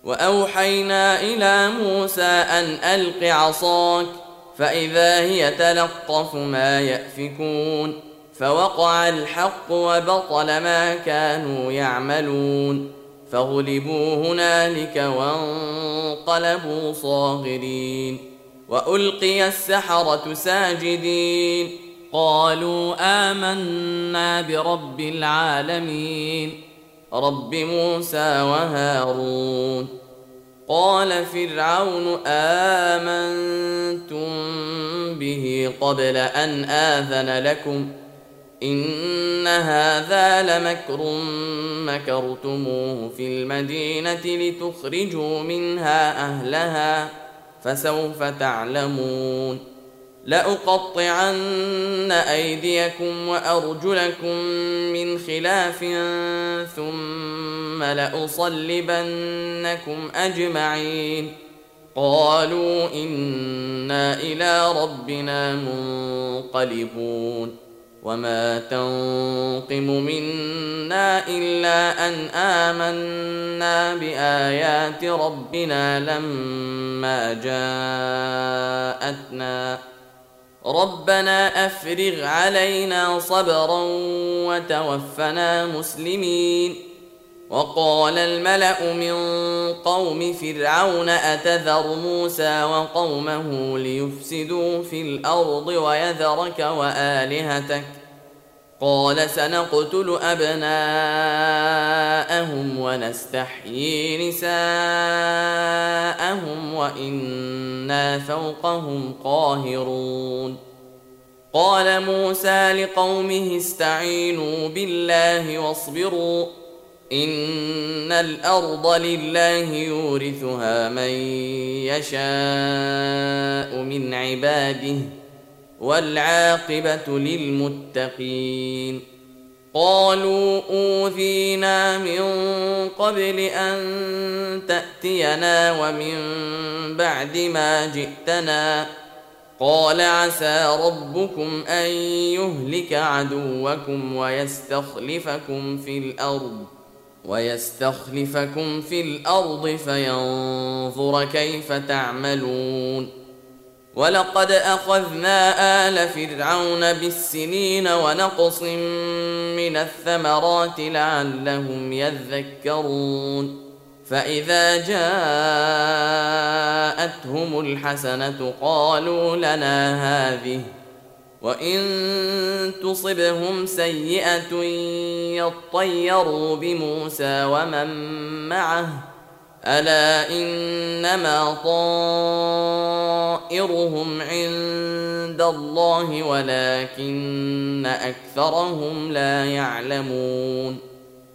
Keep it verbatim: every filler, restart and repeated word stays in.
وأوحينا إلى موسى أن ألق عصاك فإذا هي تلقف ما يأفكون فوقع الحق وبطل ما كانوا يعملون فغلبوا هنالك وانقلبوا صاغرين وألقي السحرة ساجدين قالوا آمنا برب العالمين رب موسى وهارون قال فرعون آمنتم به قبل أن آذن لكم إن هذا لمكر مكرتموه في المدينة لتخرجوا منها أهلها فسوف تعلمون لأقطعن أيديكم وأرجلكم من خلاف ثم لأصلبنكم أجمعين قالوا إنا إلى ربنا منقلبون وما تنقم منا إلا أن آمنا بآيات ربنا لما جاءتنا ربنا أفرغ علينا صبرا وتوفنا مسلمين وقال الملأ من قوم فرعون أتذر موسى وقومه ليفسدوا في الأرض ويذرك وآلهتك قال سنقتل أبناءهم ونستحيي نساءهم وإنا فوقهم قاهرون قال موسى لقومه استعينوا بالله واصبروا إن الأرض لله يورثها من يشاء من عباده والعاقبة للمتقين قالوا أوذينا من قبل أن تأتينا ومن بعد ما جئتنا قال عسى ربكم أن يهلك عدوكم ويستخلفكم في الأرض ويستخلفكم في الأرض فينظر كيف تعملون ولقد أخذنا آل فرعون بالسنين ونقص من الثمرات لعلهم يذكرون فإذا جاءتهم الحسنة قالوا لنا هذه وإن تصبهم سيئة يطيروا بموسى ومن معه ألا إنما طائرهم عند الله ولكن أكثرهم لا يعلمون